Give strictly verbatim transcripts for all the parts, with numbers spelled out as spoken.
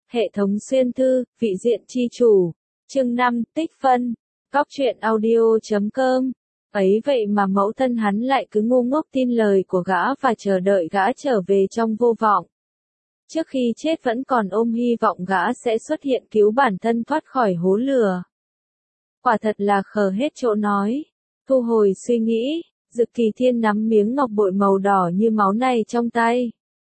Hệ thống xuyên thư, vị diện chi chủ. Chương năm, tích phân. Cóc truyện audio chấm com. Ấy vậy mà mẫu thân hắn lại cứ ngu ngốc tin lời của gã và chờ đợi gã trở về trong vô vọng. Trước khi chết vẫn còn ôm hy vọng gã sẽ xuất hiện cứu bản thân thoát khỏi hố lửa. Quả thật là khờ hết chỗ nói. Thu hồi suy nghĩ, Dực Kỳ Thiên nắm miếng ngọc bội màu đỏ như máu này trong tay.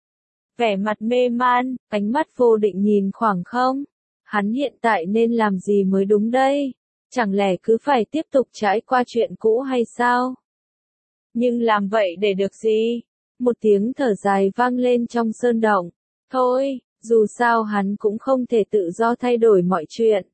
Vẻ mặt mê man, ánh mắt vô định nhìn khoảng không. Hắn hiện tại nên làm gì mới đúng đây? Chẳng lẽ cứ phải tiếp tục trải qua chuyện cũ hay sao? Nhưng làm vậy để được gì? Một tiếng thở dài vang lên trong sơn động. Thôi, dù sao hắn cũng không thể tự do thay đổi mọi chuyện.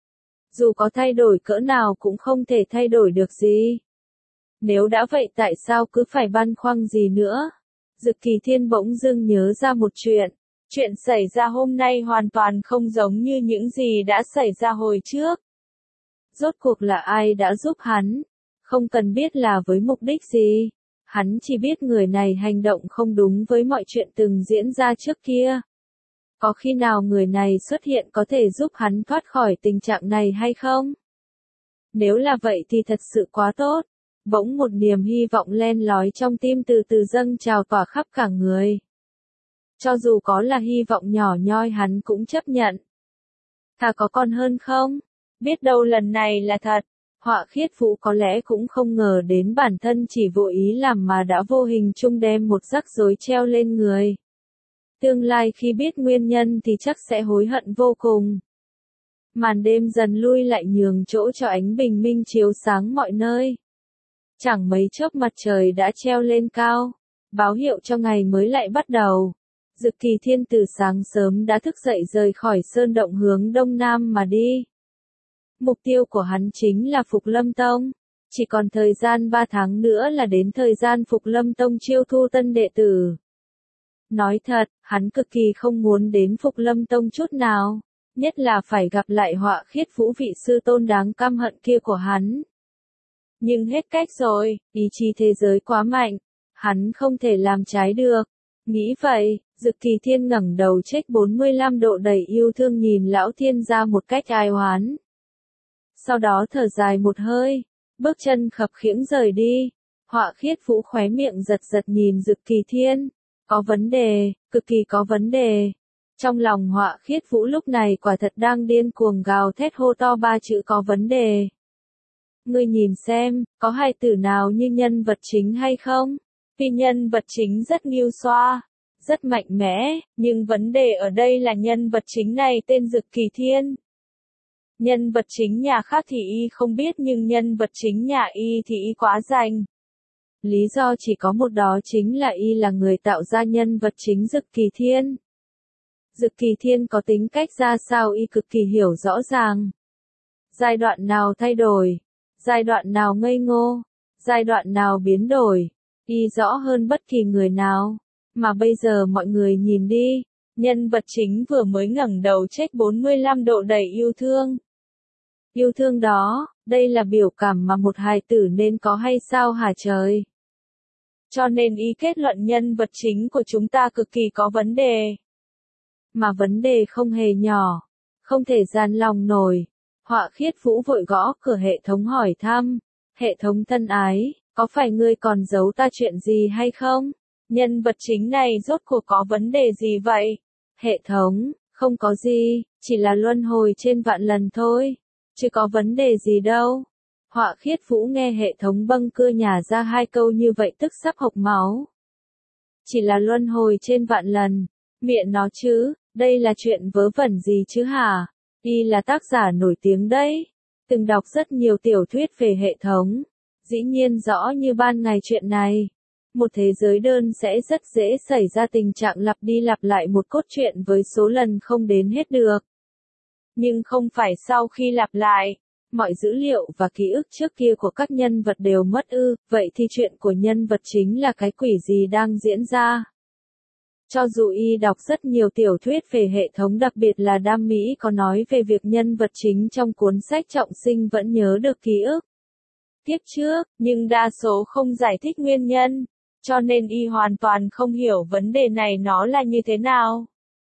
Dù có thay đổi cỡ nào cũng không thể thay đổi được gì. Nếu đã vậy tại sao cứ phải băn khoăn gì nữa? Dực Kỳ Thiên bỗng dưng nhớ ra một chuyện. Chuyện xảy ra hôm nay hoàn toàn không giống như những gì đã xảy ra hồi trước. Rốt cuộc là ai đã giúp hắn? Không cần biết là với mục đích gì. Hắn chỉ biết người này hành động không đúng với mọi chuyện từng diễn ra trước kia. Có khi nào người này xuất hiện có thể giúp hắn thoát khỏi tình trạng này hay không? Nếu là vậy thì thật sự quá tốt. Bỗng một niềm hy vọng len lói trong tim từ từ dâng trào tỏa khắp cả người. Cho dù có là hy vọng nhỏ nhoi hắn cũng chấp nhận. Thà có còn hơn không? Biết đâu lần này là thật. Họa Khiết Vũ có lẽ cũng không ngờ đến bản thân chỉ vô ý làm mà đã vô hình chung đem một rắc rối treo lên người. Tương lai khi biết nguyên nhân thì chắc sẽ hối hận vô cùng. Màn đêm dần lui lại nhường chỗ cho ánh bình minh chiếu sáng mọi nơi. Chẳng mấy chốc mặt trời đã treo lên cao, báo hiệu cho ngày mới lại bắt đầu. Dực Kỳ Thiên từ sáng sớm đã thức dậy rời khỏi sơn động hướng đông nam mà đi. Mục tiêu của hắn chính là Phục Lâm Tông. Chỉ còn thời gian ba tháng nữa là đến thời gian Phục Lâm Tông chiêu thu tân đệ tử. Nói thật, hắn cực kỳ không muốn đến Phục Lâm Tông chút nào. Nhất là phải gặp lại Họa Khiết Vũ vị sư tôn đáng căm hận kia của hắn. Nhưng hết cách rồi, ý chí thế giới quá mạnh. Hắn không thể làm trái được. Nghĩ vậy, Dực Kỳ Thiên ngẩng đầu chếch bốn mươi lăm độ đầy yêu thương nhìn lão thiên gia một cách ai oán. Sau đó thở dài một hơi, bước chân khập khiễng rời đi. Họa Khiết Vũ khóe miệng giật giật nhìn Dực Kỳ Thiên. Có vấn đề, cực kỳ có vấn đề. Trong lòng Họa Khiết Vũ lúc này quả thật đang điên cuồng gào thét hô to ba chữ có vấn đề. Ngươi nhìn xem, có hài tử nào như nhân vật chính hay không? Vì nhân vật chính rất nghiêu xoa, rất mạnh mẽ, nhưng vấn đề ở đây là nhân vật chính này tên Dực Kỳ Thiên. Nhân vật chính nhà khác thì y không biết nhưng nhân vật chính nhà y thì y quá rành. Lý do chỉ có một đó chính là y là người tạo ra nhân vật chính Dực Kỳ Thiên. Dực Kỳ Thiên có tính cách ra sao y cực kỳ hiểu rõ ràng. Giai đoạn nào thay đổi, giai đoạn nào ngây ngô, giai đoạn nào biến đổi, y rõ hơn bất kỳ người nào. Mà bây giờ mọi người nhìn đi, nhân vật chính vừa mới ngẩng đầu chếch bốn mươi lăm độ đầy yêu thương. Yêu thương đó, đây là biểu cảm mà một hài tử nên có hay sao hả trời? Cho nên ý kết luận nhân vật chính của chúng ta cực kỳ có vấn đề. Mà vấn đề không hề nhỏ, không thể gian lòng nổi. Họa Khiết Vũ vội gõ cửa hệ thống hỏi thăm. Hệ thống thân ái, có phải ngươi còn giấu ta chuyện gì hay không? Nhân vật chính này rốt cuộc có vấn đề gì vậy? Hệ thống, không có gì, chỉ là luân hồi trên vạn lần thôi. Chứ có vấn đề gì đâu. Họa Khiết Vũ nghe hệ thống bâng cưa nhả ra hai câu như vậy tức sắp hộc máu. Chỉ là luân hồi trên vạn lần. Miệng nó chứ, đây là chuyện vớ vẩn gì chứ hả? Y là tác giả nổi tiếng đấy. Từng đọc rất nhiều tiểu thuyết về hệ thống. Dĩ nhiên rõ như ban ngày chuyện này. Một thế giới đơn sẽ rất dễ xảy ra tình trạng lặp đi lặp lại một cốt truyện với số lần không đến hết được. Nhưng không phải sau khi lặp lại, mọi dữ liệu và ký ức trước kia của các nhân vật đều mất ư, vậy thì chuyện của nhân vật chính là cái quỷ gì đang diễn ra? Cho dù y đọc rất nhiều tiểu thuyết về hệ thống đặc biệt là Đam Mỹ có nói về việc nhân vật chính trong cuốn sách trọng sinh vẫn nhớ được ký ức kiếp trước, nhưng đa số không giải thích nguyên nhân, cho nên y hoàn toàn không hiểu vấn đề này nó là như thế nào.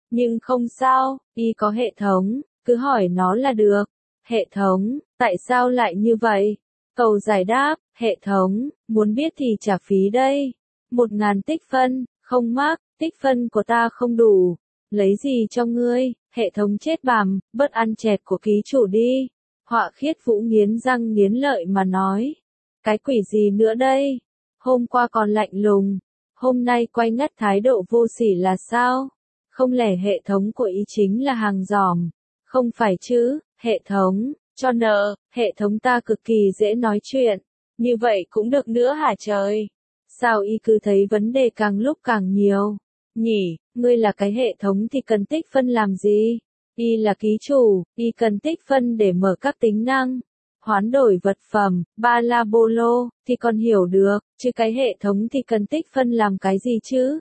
Nhưng không sao, y có hệ thống, cứ hỏi nó là được. Hệ thống, tại sao lại như vậy? Cầu giải đáp, hệ thống, muốn biết thì trả phí đây. Một ngàn tích phân, không mắc, tích phân của ta không đủ. Lấy gì cho ngươi? Hệ thống chết bằm, bớt ăn chẹt của ký chủ đi. Họa khiết Vũ nghiến răng nghiến lợi mà nói. Cái quỷ gì nữa đây? Hôm qua còn lạnh lùng, hôm nay quay ngắt thái độ vô sỉ là sao? Không lẽ hệ thống của ý chính là hàng giòm? Không phải chứ, hệ thống, cho nợ, hệ thống ta cực kỳ dễ nói chuyện. Như vậy cũng được nữa hả trời? Sao y cứ thấy vấn đề càng lúc càng nhiều? Nhỉ, ngươi là cái hệ thống thì cần tích phân làm gì? Y là ký chủ, y cần tích phân để mở các tính năng. Hoán đổi vật phẩm, ba la bô lô, thì còn hiểu được, chứ cái hệ thống thì cần tích phân làm cái gì chứ?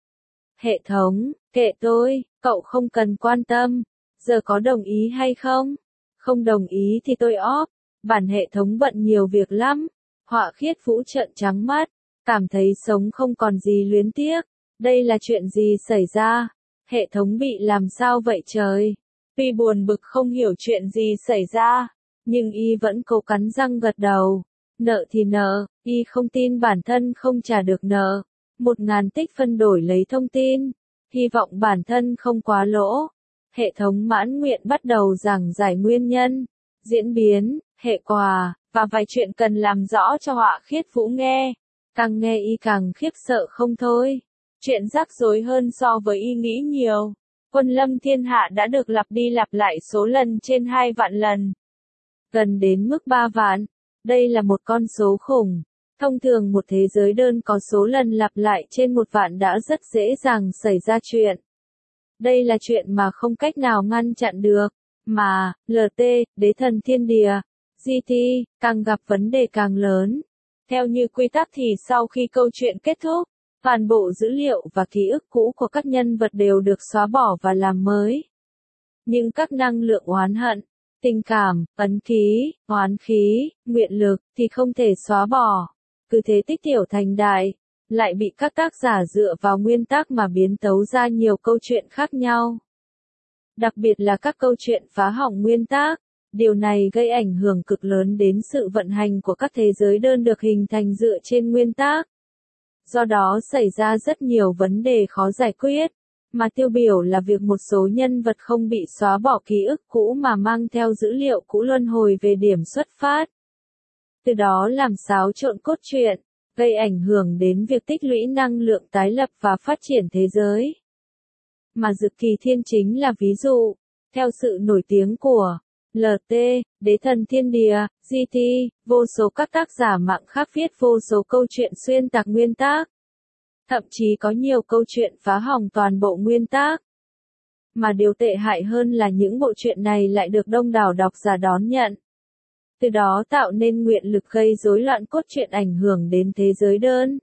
Hệ thống, kệ tôi, cậu không cần quan tâm. Giờ có đồng ý hay không? Không đồng ý thì tôi off. Bản hệ thống bận nhiều việc lắm. Họa khiết Vũ trợn trắng mắt, cảm thấy sống không còn gì luyến tiếc. Đây là chuyện gì xảy ra? Hệ thống bị làm sao vậy trời? Tuy buồn bực không hiểu chuyện gì xảy ra, nhưng y vẫn cố cắn răng gật đầu. Nợ thì nợ, y không tin bản thân không trả được nợ. Một ngàn tích phân đổi lấy thông tin, hy vọng bản thân không quá lỗ. Hệ thống mãn nguyện bắt đầu giảng giải nguyên nhân, diễn biến, hệ quả, và vài chuyện cần làm rõ cho Họa khiết Vũ nghe. Càng nghe y càng khiếp sợ không thôi. Chuyện rắc rối hơn so với y nghĩ nhiều. Quân lâm thiên hạ đã được lặp đi lặp lại số lần trên hai vạn lần. Gần đến mức ba vạn. Đây là một con số khủng. Thông thường một thế giới đơn có số lần lặp lại trên một vạn đã rất dễ dàng xảy ra chuyện. Đây là chuyện mà không cách nào ngăn chặn được. Mà, lờ tê, đế thần thiên địa, giê tê, càng gặp vấn đề càng lớn. Theo như quy tắc thì sau khi câu chuyện kết thúc, toàn bộ dữ liệu và ký ức cũ của các nhân vật đều được xóa bỏ và làm mới. Nhưng các năng lượng oán hận, tình cảm, ấn ký, oán khí, nguyện lực thì không thể xóa bỏ. Cứ thế tích tiểu thành đại, lại bị các tác giả dựa vào nguyên tắc mà biến tấu ra nhiều câu chuyện khác nhau. Đặc biệt là các câu chuyện phá hỏng nguyên tắc. Điều này gây ảnh hưởng cực lớn đến sự vận hành của các thế giới đơn được hình thành dựa trên nguyên tắc. Do đó xảy ra rất nhiều vấn đề khó giải quyết, mà tiêu biểu là việc một số nhân vật không bị xóa bỏ ký ức cũ mà mang theo dữ liệu cũ luân hồi về điểm xuất phát. Từ đó làm xáo trộn cốt truyện, gây ảnh hưởng đến việc tích lũy năng lượng tái lập và phát triển thế giới. Mà Dực Kỳ Thiên chính là ví dụ, theo sự nổi tiếng của lờ tê, đế thần thiên địa, giê tê, vô số các tác giả mạng khác viết vô số câu chuyện xuyên tạc nguyên tắc. Thậm chí có nhiều câu chuyện phá hỏng toàn bộ nguyên tắc. Mà điều tệ hại hơn là những bộ truyện này lại được đông đảo độc giả đón nhận. Từ đó tạo nên nguyện lực gây rối loạn cốt truyện ảnh hưởng đến thế giới đơn.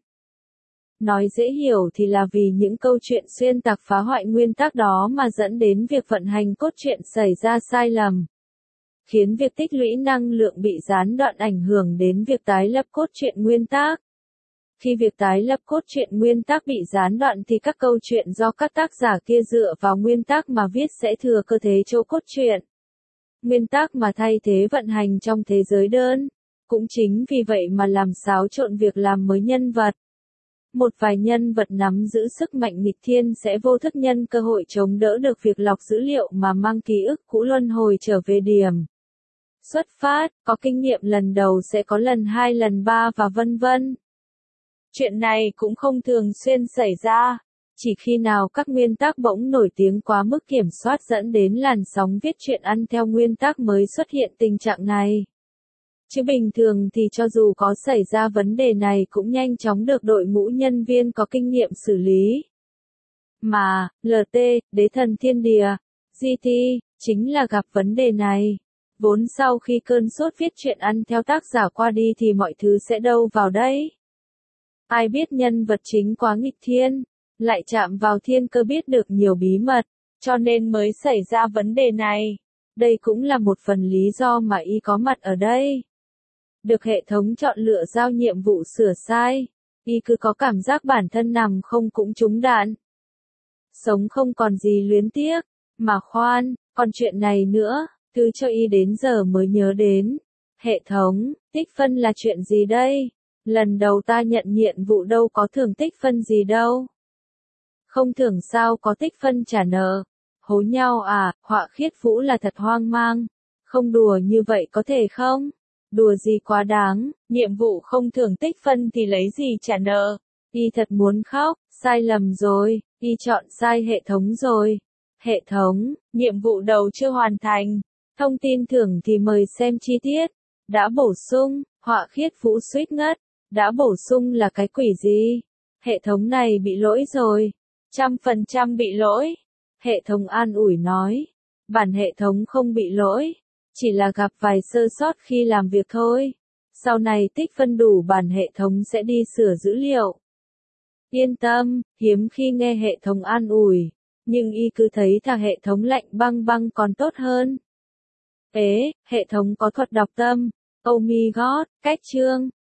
Nói dễ hiểu thì là vì những câu chuyện xuyên tạc phá hoại nguyên tắc đó mà dẫn đến việc vận hành cốt truyện xảy ra sai lầm. Khiến việc tích lũy năng lượng bị gián đoạn ảnh hưởng đến việc tái lập cốt truyện nguyên tắc. Khi việc tái lập cốt truyện nguyên tắc bị gián đoạn thì các câu chuyện do các tác giả kia dựa vào nguyên tắc mà viết sẽ thừa cơ thế chỗ cốt truyện. Nguyên tắc mà thay thế vận hành trong thế giới đơn. Cũng chính vì vậy mà làm xáo trộn việc làm mới nhân vật. Một vài nhân vật nắm giữ sức mạnh nghịch thiên sẽ vô thức nhân cơ hội chống đỡ được việc lọc dữ liệu mà mang ký ức cũ luân hồi trở về điểm xuất phát, có kinh nghiệm lần đầu sẽ có lần hai lần ba và vân vân. Chuyện này cũng không thường xuyên xảy ra, chỉ khi nào các nguyên tắc bỗng nổi tiếng quá mức kiểm soát dẫn đến làn sóng viết truyện ăn theo nguyên tắc mới xuất hiện tình trạng này. Chứ bình thường thì cho dù có xảy ra vấn đề này cũng nhanh chóng được đội ngũ nhân viên có kinh nghiệm xử lý. Mà, lờ tê, đế thần thiên địa, giê tê, chính là gặp vấn đề này. Vốn sau khi cơn sốt viết truyện ăn theo tác giả qua đi thì mọi thứ sẽ đâu vào đấy. Ai biết nhân vật chính quá nghịch thiên, lại chạm vào thiên cơ biết được nhiều bí mật, cho nên mới xảy ra vấn đề này. Đây cũng là một phần lý do mà y có mặt ở đây. Được hệ thống chọn lựa giao nhiệm vụ sửa sai, y cứ có cảm giác bản thân nằm không cũng trúng đạn. Sống không còn gì luyến tiếc. Mà khoan, còn chuyện này nữa, thứ cho y đến giờ mới nhớ đến. Hệ thống, tích phân là chuyện gì đây? Lần đầu ta nhận nhiệm vụ đâu có thưởng tích phân gì đâu. Không thưởng sao có tích phân trả nợ. Hố nhau à, Họa Khiết Vũ là thật hoang mang. Không đùa như vậy có thể không? Đùa gì quá đáng, nhiệm vụ không thưởng tích phân thì lấy gì trả nợ. Y thật muốn khóc, sai lầm rồi, y chọn sai hệ thống rồi. Hệ thống, nhiệm vụ đầu chưa hoàn thành. Thông tin thưởng thì mời xem chi tiết. Đã bổ sung, Họa Khiết Vũ suýt ngất. Đã bổ sung là cái quỷ gì? Hệ thống này bị lỗi rồi. Trăm phần trăm bị lỗi. Hệ thống an ủi nói. Bản hệ thống không bị lỗi. Chỉ là gặp vài sơ sót khi làm việc thôi. Sau này tích phân đủ bản hệ thống sẽ đi sửa dữ liệu. Yên tâm, hiếm khi nghe hệ thống an ủi. Nhưng y cứ thấy thằng hệ thống lạnh băng băng còn tốt hơn. Ế, hệ thống có thuật đọc tâm. Oh my god, cách chương.